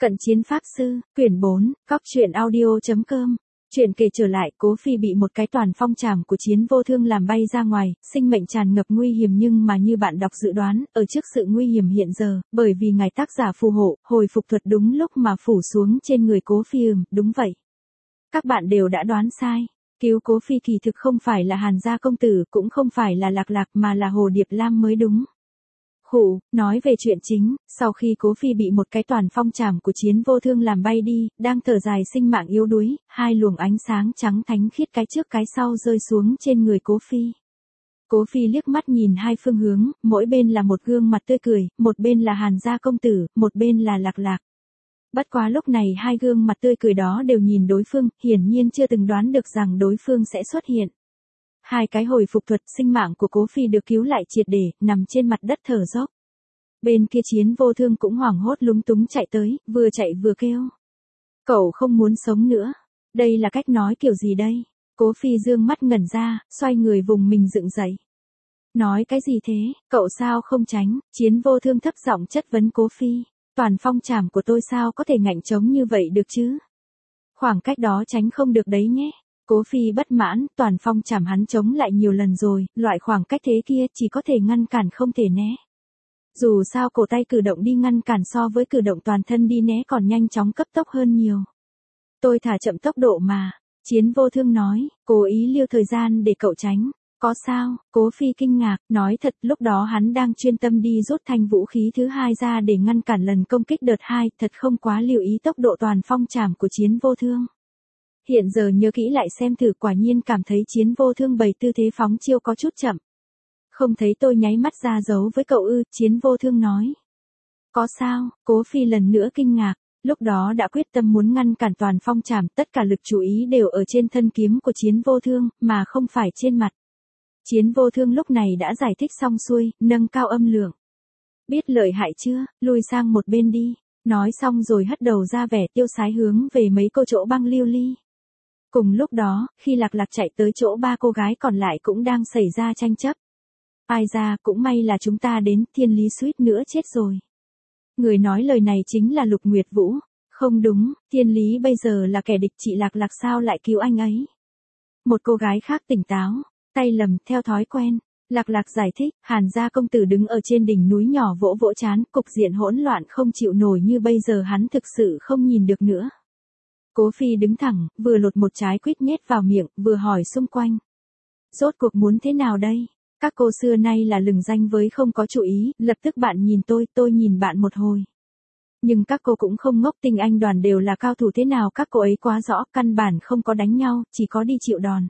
Cận chiến pháp sư, quyển 4, cóc truyện audio.com. Chuyện kể trở lại, Cố Phi bị một cái toàn phong trảm của Chiến Vô Thương làm bay ra ngoài, sinh mệnh tràn ngập nguy hiểm, nhưng mà như bạn đọc dự đoán, ở trước sự nguy hiểm hiện giờ, bởi vì ngài tác giả phù hộ, hồi phục thuật đúng lúc mà phủ xuống trên người Cố Phi. Đúng vậy. Các bạn đều đã đoán sai. Cứu Cố Phi kỳ thực không phải là Hàn gia công tử, cũng không phải là Lạc Lạc, mà là Hồ Điệp Lam mới đúng. Nói về chuyện chính, sau khi Cố Phi bị một cái toàn phong trảm của Chiến Vô Thương làm bay đi, đang thở dài sinh mạng yếu đuối, hai luồng ánh sáng trắng thánh khiết cái trước cái sau rơi xuống trên người Cố Phi. Cố Phi liếc mắt nhìn hai phương hướng, mỗi bên là một gương mặt tươi cười, một bên là Hàn gia công tử, một bên là Lạc Lạc. Bất quá lúc này hai gương mặt tươi cười đó đều nhìn đối phương, hiển nhiên chưa từng đoán được rằng đối phương sẽ xuất hiện. Hai cái hồi phục thuật sinh mạng của Cố Phi được cứu lại triệt để, nằm trên mặt đất thở dốc. Bên kia Chiến Vô Thương cũng hoảng hốt lúng túng chạy tới, vừa chạy vừa kêu. Cậu không muốn sống nữa. Đây là cách nói kiểu gì đây? Cố Phi dương mắt ngẩn ra, xoay người vùng mình dựng dậy. Nói cái gì thế, cậu sao không tránh? Chiến Vô Thương thấp giọng chất vấn Cố Phi. Toàn phong trảm của tôi sao có thể ngạnh chống như vậy được chứ? Khoảng cách đó tránh không được đấy nhé. Cố Phi bất mãn, toàn phong trảm hắn chống lại nhiều lần rồi, loại khoảng cách thế kia chỉ có thể ngăn cản không thể né. Dù sao cổ tay cử động đi ngăn cản so với cử động toàn thân đi né còn nhanh chóng cấp tốc hơn nhiều. Tôi thả chậm tốc độ mà, Chiến Vô Thương nói, cố ý lưu thời gian để cậu tránh. Có sao? Cố Phi kinh ngạc, nói thật lúc đó hắn đang chuyên tâm đi rút thanh vũ khí thứ hai ra để ngăn cản lần công kích đợt 2, thật không quá lưu ý tốc độ toàn phong trảm của Chiến Vô Thương. Hiện giờ nhớ kỹ lại xem thử, quả nhiên cảm thấy Chiến Vô Thương bày tư thế phóng chiêu có chút chậm. Không thấy tôi nháy mắt ra dấu với cậu ư? Chiến Vô Thương nói. Có sao? Cố Phi lần nữa kinh ngạc, lúc đó đã quyết tâm muốn ngăn cản toàn phong trảm, tất cả lực chú ý đều ở trên thân kiếm của Chiến Vô Thương, mà không phải trên mặt. Chiến Vô Thương lúc này đã giải thích xong xuôi, nâng cao âm lượng. Biết lợi hại chưa, lui sang một bên đi. Nói xong rồi hất đầu ra vẻ tiêu sái hướng về mấy cô chỗ băng lưu ly. Cùng lúc đó, khi Lạc Lạc chạy tới chỗ ba cô gái còn lại cũng đang xảy ra tranh chấp. Ai ra, cũng may là chúng ta đến, Thiên Lý suýt nữa chết rồi. Người nói lời này chính là Lục Nguyệt Vũ. Không đúng, Thiên Lý bây giờ là kẻ địch, chị Lạc Lạc sao lại cứu anh ấy? Một cô gái khác tỉnh táo, tay lầm theo thói quen. Lạc Lạc giải thích, Hàn gia công tử đứng ở trên đỉnh núi nhỏ vỗ vỗ trán, cục diện hỗn loạn không chịu nổi như bây giờ hắn thực sự không nhìn được nữa. Cố Phi đứng thẳng, vừa lột một trái quýt nhét vào miệng, vừa hỏi xung quanh. Rốt cuộc muốn thế nào đây? Các cô xưa nay là lừng danh với không có chủ ý, lập tức bạn nhìn tôi nhìn bạn một hồi. Nhưng các cô cũng không ngốc, tinh anh đoàn đều là cao thủ, thế nào các cô ấy quá rõ, căn bản không có đánh nhau, chỉ có đi chịu đòn.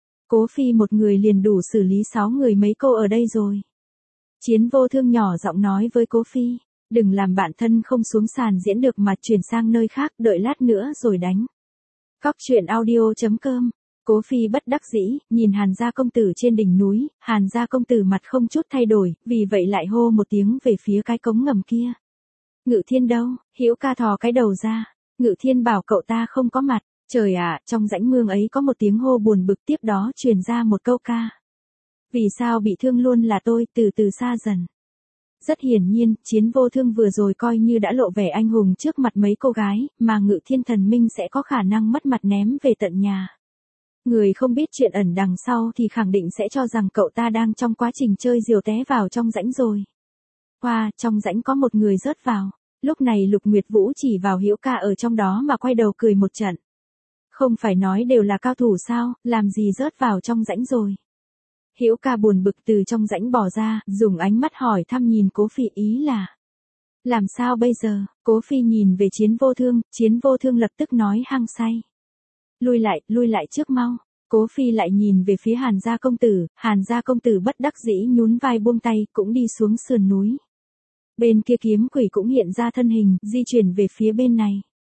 Cố Phi một người liền đủ xử lý 6 người mấy cô ở đây rồi. Chiến Vô Thương nhỏ giọng nói với Cố Phi, đừng làm bạn thân không xuống sàn diễn được mà chuyển sang nơi khác, đợi lát nữa rồi đánh. Cóc truyện audio.com. Cố Phi bất đắc dĩ, nhìn Hàn gia công tử trên đỉnh núi, Hàn gia công tử mặt không chút thay đổi, vì vậy lại hô một tiếng về phía cái cống ngầm kia. Ngự Thiên đâu? Hữu ca thò cái đầu ra. Ngự Thiên bảo cậu ta không có mặt. Trời ạ, trong rãnh mương ấy có một tiếng hô buồn bực, tiếp đó truyền ra một câu ca. Vì sao bị thương luôn là tôi, từ từ xa dần. Rất hiển nhiên, Chiến Vô Thương vừa rồi coi như đã lộ vẻ anh hùng trước mặt mấy cô gái, mà Ngự Thiên thần minh sẽ có khả năng mất mặt ném về tận nhà. Người không biết chuyện ẩn đằng sau thì khẳng định sẽ cho rằng cậu ta đang trong quá trình chơi diều té vào trong rãnh rồi. Hoa, trong rãnh có một người rớt vào. Lúc này Lục Nguyệt Vũ chỉ vào Hữu ca ở trong đó mà quay đầu cười một trận. Không phải nói đều là cao thủ sao, làm gì rớt vào trong rãnh rồi. Hữu ca buồn bực từ trong rãnh bỏ ra, dùng ánh mắt hỏi thăm nhìn Cố Phi, ý là. Làm sao bây giờ? Cố Phi nhìn về Chiến Vô Thương lập tức nói hăng say. Lui lại trước mau. Cố Phi lại nhìn về phía Hàn gia công tử bất đắc dĩ nhún vai buông tay, cũng đi xuống sườn núi. Bên kia Kiếm Quỷ cũng hiện ra thân hình, di chuyển về phía bên này.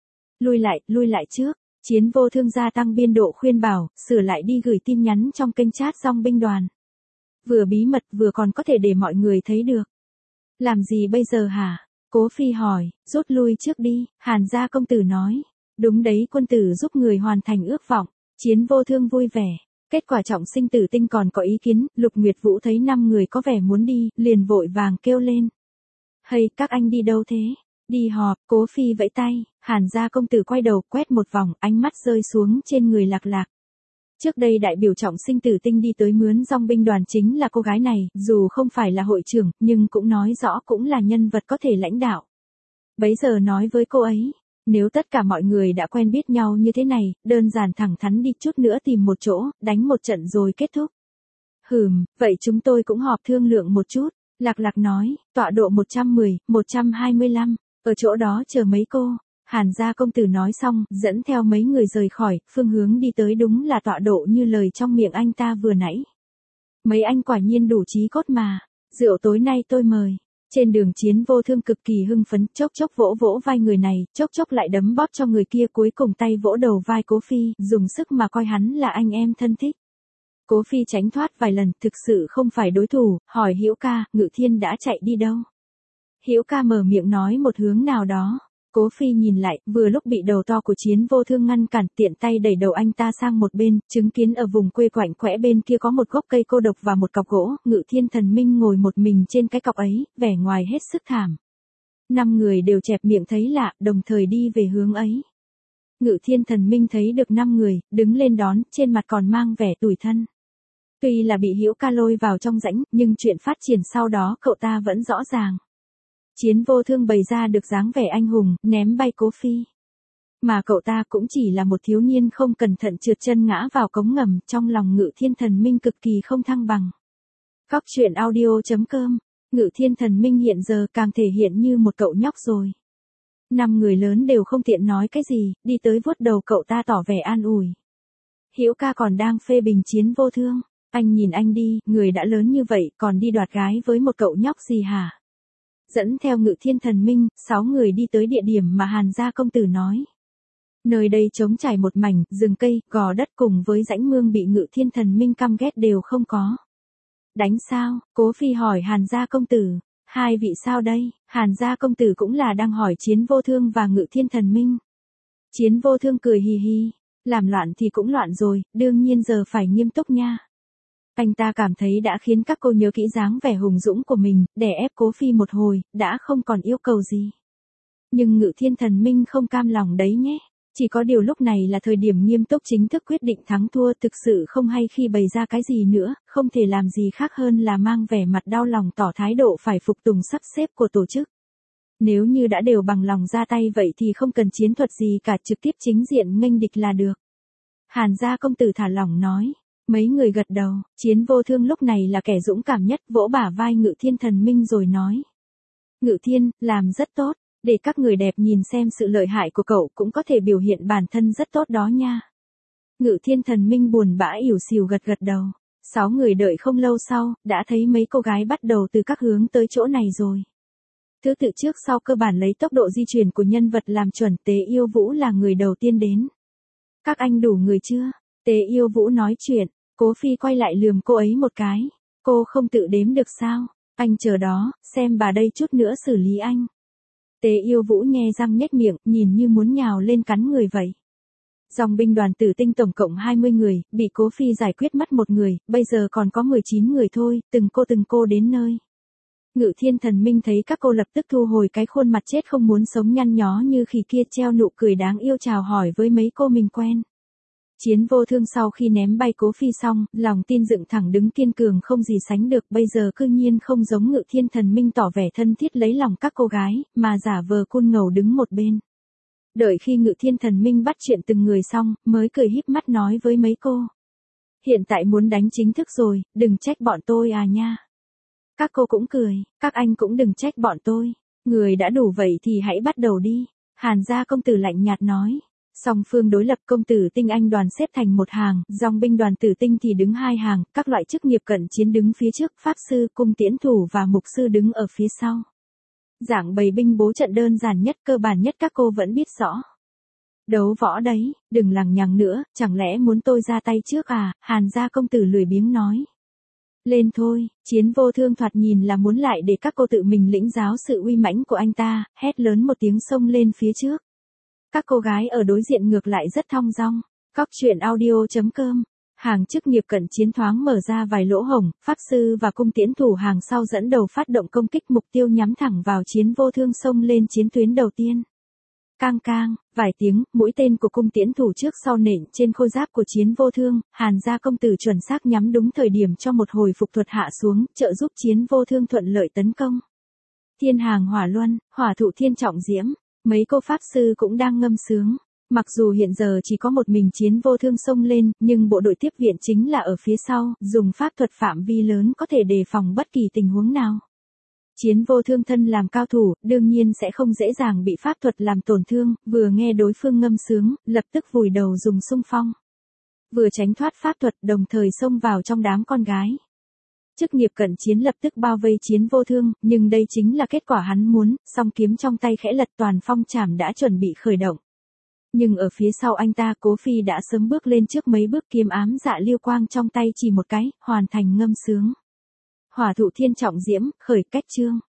Lui lại trước. Chiến Vô Thương gia tăng biên độ khuyên bảo, sửa lại đi gửi tin nhắn trong kênh chat Dong binh đoàn. Vừa bí mật vừa còn có thể để mọi người thấy được. Làm gì bây giờ hả? Cố Phi hỏi, rút lui trước đi, Hàn gia công tử nói. Đúng đấy, quân tử giúp người hoàn thành ước vọng. Chiến Vô Thương vui vẻ. Kết quả trọng sinh tử tinh còn có ý kiến, Lục Nguyệt Vũ thấy 5 người có vẻ muốn đi, liền vội vàng kêu lên. Hay, các anh đi đâu thế? Đi họp, Cố Phi vẫy tay, Hàn gia công tử quay đầu quét một vòng, ánh mắt rơi xuống trên người Lạc Lạc. Trước đây đại biểu trọng sinh Tử Tinh đi tới mướn dong binh đoàn chính là cô gái này, dù không phải là hội trưởng, nhưng cũng nói rõ cũng là nhân vật có thể lãnh đạo. Bấy giờ nói với cô ấy, nếu tất cả mọi người đã quen biết nhau như thế này, đơn giản thẳng thắn đi chút nữa tìm một chỗ, đánh một trận rồi kết thúc. Vậy chúng tôi cũng họp thương lượng một chút, Lạc Lạc nói, tọa độ 110, 125, ở chỗ đó chờ mấy cô. Hàn gia công tử nói xong, dẫn theo mấy người rời khỏi, phương hướng đi tới đúng là tọa độ như lời trong miệng anh ta vừa nãy. Mấy anh quả nhiên đủ trí cốt mà, rượu tối nay tôi mời. Trên đường Chiến Vô Thương cực kỳ hưng phấn, chốc chốc vỗ vỗ vai người này, chốc chốc lại đấm bóp cho người kia, cuối cùng tay vỗ đầu vai Cố Phi, dùng sức mà coi hắn là anh em thân thích. Cố Phi tránh thoát vài lần, thực sự không phải đối thủ, hỏi Hữu ca, Ngự Thiên đã chạy đi đâu? Hữu ca mở miệng nói một hướng nào đó. Cố Phi nhìn lại, vừa lúc bị đầu to của Chiến Vô Thương ngăn cản, tiện tay đẩy đầu anh ta sang một bên, chứng kiến ở vùng quê quạnh quẽ bên kia có một gốc cây cô độc và một cọc gỗ, Ngự Thiên Thần Minh ngồi một mình trên cái cọc ấy, vẻ ngoài hết sức thảm. 5 người đều chẹp miệng thấy lạ, đồng thời đi về hướng ấy. Ngự Thiên Thần Minh thấy được 5 người, đứng lên đón, trên mặt còn mang vẻ tủi thân. Tuy là bị Hữu ca lôi vào trong rãnh, nhưng chuyện phát triển sau đó cậu ta vẫn rõ ràng. Chiến Vô Thương bày ra được dáng vẻ anh hùng, ném bay Cố Phi. Mà cậu ta cũng chỉ là một thiếu niên không cẩn thận trượt chân ngã vào cống ngầm, trong lòng Ngự Thiên Thần Minh cực kỳ không thăng bằng. Góc truyện audio.com, Ngự Thiên Thần Minh hiện giờ càng thể hiện như một cậu nhóc rồi. 5 người lớn đều không tiện nói cái gì, đi tới vuốt đầu cậu ta tỏ vẻ an ủi. Hữu ca còn đang phê bình Chiến Vô Thương, anh nhìn anh đi, người đã lớn như vậy còn đi đoạt gái với một cậu nhóc gì hả? Dẫn theo Ngự Thiên Thần Minh, 6 người đi tới địa điểm mà Hàn gia công tử nói. Nơi đây trống trải một mảnh, rừng cây, gò đất cùng với rãnh mương bị Ngự Thiên Thần Minh căm ghét đều không có. Đánh sao? Cố Phi hỏi Hàn gia công tử. Hai vị sao đây? Hàn gia công tử cũng là đang hỏi Chiến Vô Thương và Ngự Thiên Thần Minh. Chiến Vô Thương cười hì hì. Làm loạn thì cũng loạn rồi, đương nhiên giờ phải nghiêm túc nha. Anh ta cảm thấy đã khiến các cô nhớ kỹ dáng vẻ hùng dũng của mình, đè ép Cố Phi một hồi, đã không còn yêu cầu gì. Nhưng Ngự Thiên Thần Minh không cam lòng đấy nhé. Chỉ có điều lúc này là thời điểm nghiêm túc chính thức quyết định thắng thua, thực sự không hay khi bày ra cái gì nữa, không thể làm gì khác hơn là mang vẻ mặt đau lòng tỏ thái độ phải phục tùng sắp xếp của tổ chức. Nếu như đã đều bằng lòng ra tay vậy thì không cần chiến thuật gì cả, trực tiếp chính diện nghênh địch là được. Hàn gia công tử thả lỏng nói. Mấy người gật đầu, Chiến Vô Thương lúc này là kẻ dũng cảm nhất, vỗ bả vai Ngự Thiên Thần Minh rồi nói. Ngự Thiên, làm rất tốt, để các người đẹp nhìn xem sự lợi hại của cậu cũng có thể biểu hiện bản thân rất tốt đó nha. Ngự Thiên Thần Minh buồn bã ỉu xìu gật gật đầu. 6 người đợi không lâu sau, đã thấy mấy cô gái bắt đầu từ các hướng tới chỗ này rồi. Thứ tự trước sau cơ bản lấy tốc độ di chuyển của nhân vật làm chuẩn, Tế Yêu Vũ là người đầu tiên đến. Các anh đủ người chưa? Tế Yêu Vũ nói chuyện. Cố Phi quay lại lườm cô ấy một cái. Cô không tự đếm được sao? Anh chờ đó, xem bà đây chút nữa xử lý anh. Tế Yêu Vũ nhe răng nhếch miệng, nhìn như muốn nhào lên cắn người vậy. Dòng binh đoàn Tử Tinh tổng cộng 20 người, bị Cố Phi giải quyết mất một người, bây giờ còn có 19 người thôi, từng cô đến nơi. Ngự Thiên Thần Minh thấy các cô lập tức thu hồi cái khuôn mặt chết không muốn sống nhăn nhó như khỉ kia, treo nụ cười đáng yêu chào hỏi với mấy cô mình quen. Chiến Vô Thương sau khi ném bay Cố Phi xong, lòng tin dựng thẳng đứng kiên cường không gì sánh được, bây giờ cư nhiên không giống Ngự Thiên Thần Minh tỏ vẻ thân thiết lấy lòng các cô gái, mà giả vờ côn ngầu đứng một bên. Đợi khi Ngự Thiên Thần Minh bắt chuyện từng người xong, mới cười híp mắt nói với mấy cô. Hiện tại muốn đánh chính thức rồi, đừng trách bọn tôi à nha. Các cô cũng cười, các anh cũng đừng trách bọn tôi. Người đã đủ vậy thì hãy bắt đầu đi. Hàn gia công tử lạnh nhạt nói. Song phương đối lập, công tử tinh anh đoàn xếp thành một hàng, dòng binh đoàn Tử Tinh thì đứng hai hàng, các loại chức nghiệp cận chiến đứng phía trước, pháp sư, cung tiễn thủ và mục sư đứng ở phía sau. Dạng bày binh bố trận đơn giản nhất, cơ bản nhất các cô vẫn biết rõ. Đấu võ đấy, đừng lằng nhằng nữa, chẳng lẽ muốn tôi ra tay trước à? Hàn gia công tử lười biếng nói. Lên thôi. Chiến Vô Thương thoạt nhìn là muốn lại để các cô tự mình lĩnh giáo sự uy mãnh của anh ta, hét lớn một tiếng xông lên phía trước. Các cô gái ở đối diện ngược lại rất thong dong. Góc truyện audio.com Hàng chức nghiệp cận chiến thoáng mở ra vài lỗ hổng, pháp sư và cung tiễn thủ hàng sau dẫn đầu phát động công kích, mục tiêu nhắm thẳng vào Chiến Vô Thương xông lên chiến tuyến đầu tiên. Cang cang, vài tiếng, mũi tên của cung tiễn thủ trước sau nện trên khôi giáp của Chiến Vô Thương, Hàn gia công tử chuẩn xác nhắm đúng thời điểm cho một hồi phục thuật hạ xuống, trợ giúp Chiến Vô Thương thuận lợi tấn công. Thiên hàng hỏa luân, hỏa thụ thiên trọng diễm, mấy cô pháp sư cũng đang ngâm sướng. Mặc dù hiện giờ chỉ có một mình Chiến Vô Thương xông lên, nhưng bộ đội tiếp viện chính là ở phía sau, dùng pháp thuật phạm vi lớn có thể đề phòng bất kỳ tình huống nào. Chiến Vô Thương thân làm cao thủ, đương nhiên sẽ không dễ dàng bị pháp thuật làm tổn thương, vừa nghe đối phương ngâm sướng, lập tức vùi đầu dùng xung phong. Vừa tránh thoát pháp thuật, đồng thời xông vào trong đám con gái. Chức nghiệp cận chiến lập tức bao vây Chiến Vô Thương, nhưng đây chính là kết quả hắn muốn, song kiếm trong tay khẽ lật, toàn phong trảm đã chuẩn bị khởi động. Nhưng ở phía sau anh ta, Cố Phi đã sớm bước lên trước mấy bước, kiếm ám dạ liêu quang trong tay chỉ một cái, hoàn thành ngâm sướng. Hỏa thụ thiên trọng diễm, khởi cách chương.